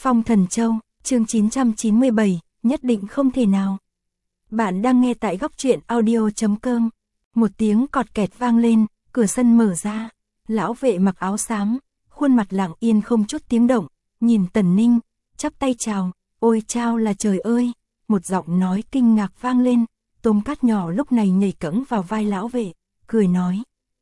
Phong Thần Châu, chương 997, nhất định không thể nào. Bạn đang nghe tại góc truyện audio.com. Một tiếng cọt kẹt vang lên, cửa sân mở ra. Lão vệ mặc áo xám, khuôn mặt lặng yên không chút tiếng động, nhìn Tần Ninh, chắp tay chào, ôi chao là trời ơi. Một giọng nói kinh ngạc vang lên, Tôm Cát nhỏ lúc này nhảy cẫng vào vai lão vệ, cười nói.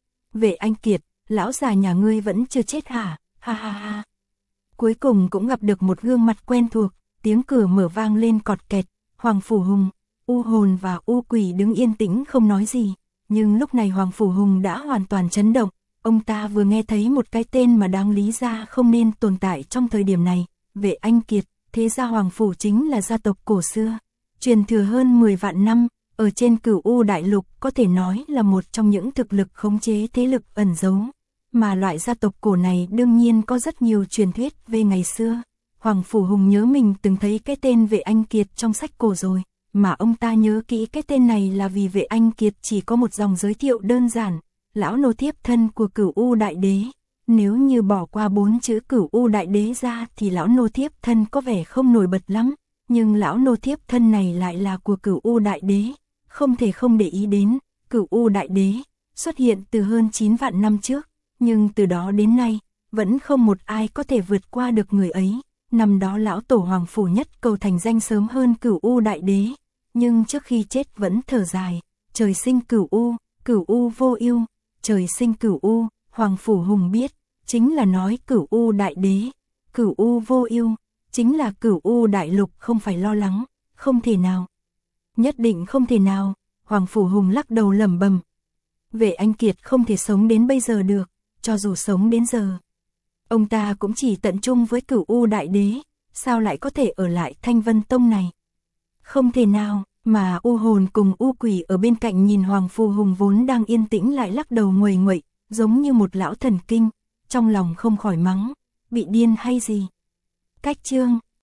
Vệ Anh Kiệt, lão già nhà ngươi vẫn chưa chết hả, ha ha ha. Cuối cùng cũng gặp được một gương mặt quen thuộc, tiếng cửa mở vang lên cọt kẹt, Hoàng Phủ Hùng, U Hồn và U Quỷ đứng yên tĩnh không nói gì, nhưng lúc này Hoàng Phủ Hùng đã hoàn toàn chấn động, ông ta vừa nghe thấy một cái tên mà đáng lý ra không nên tồn tại trong thời điểm này, Vệ Anh Kiệt, thế ra Hoàng Phủ chính là gia tộc cổ xưa, truyền thừa hơn 10 vạn năm, ở trên Cửu U Đại Lục có thể nói là một trong những thực lực khống chế thế lực ẩn giấu. Mà loại gia tộc cổ này đương nhiên có rất nhiều truyền thuyết về ngày xưa. Hoàng Phủ Hùng nhớ mình từng thấy cái tên Vệ Anh Kiệt trong sách cổ rồi, mà ông ta nhớ kỹ cái tên này là vì Vệ Anh Kiệt chỉ có một dòng giới thiệu đơn giản, lão nô thiếp thân của Cửu U Đại Đế. Nếu như bỏ qua 4 chữ Cửu U Đại Đế ra thì lão nô thiếp thân có vẻ không nổi bật lắm, nhưng lão nô thiếp thân này lại là của Cửu U Đại Đế, không thể không để ý đến. Cửu U Đại Đế xuất hiện từ hơn 9 vạn năm trước, nhưng từ đó đến nay, vẫn không một ai có thể vượt qua được người ấy. Năm đó lão tổ Hoàng Phủ Nhất cầu thành danh sớm hơn Cửu U Đại Đế, nhưng trước khi chết vẫn thở dài, trời sinh Cửu U vô ưu, trời sinh Cửu U, Hoàng Phủ Hùng biết, chính là nói Cửu U Đại Đế, Cửu U vô ưu, chính là Cửu U Đại Lục không phải lo lắng, không thể nào. Nhất định không thể nào, Hoàng Phủ Hùng lắc đầu lẩm bẩm. Vệ Anh Kiệt không thể sống đến bây giờ được, cho dù sống đến giờ. Ông ta cũng chỉ tận trung với Cửu U Đại Đế, sao lại có thể ở lại Thanh Vân Tông này? Không thể nào, mà U Hồn cùng U Quỷ ở bên cạnh nhìn Hoàng Phủ Hùng vốn đang yên tĩnh lại lắc đầu nguầy nguậy, giống như một lão thần kinh, trong lòng không khỏi mắng, bị điên hay gì? Cách chương,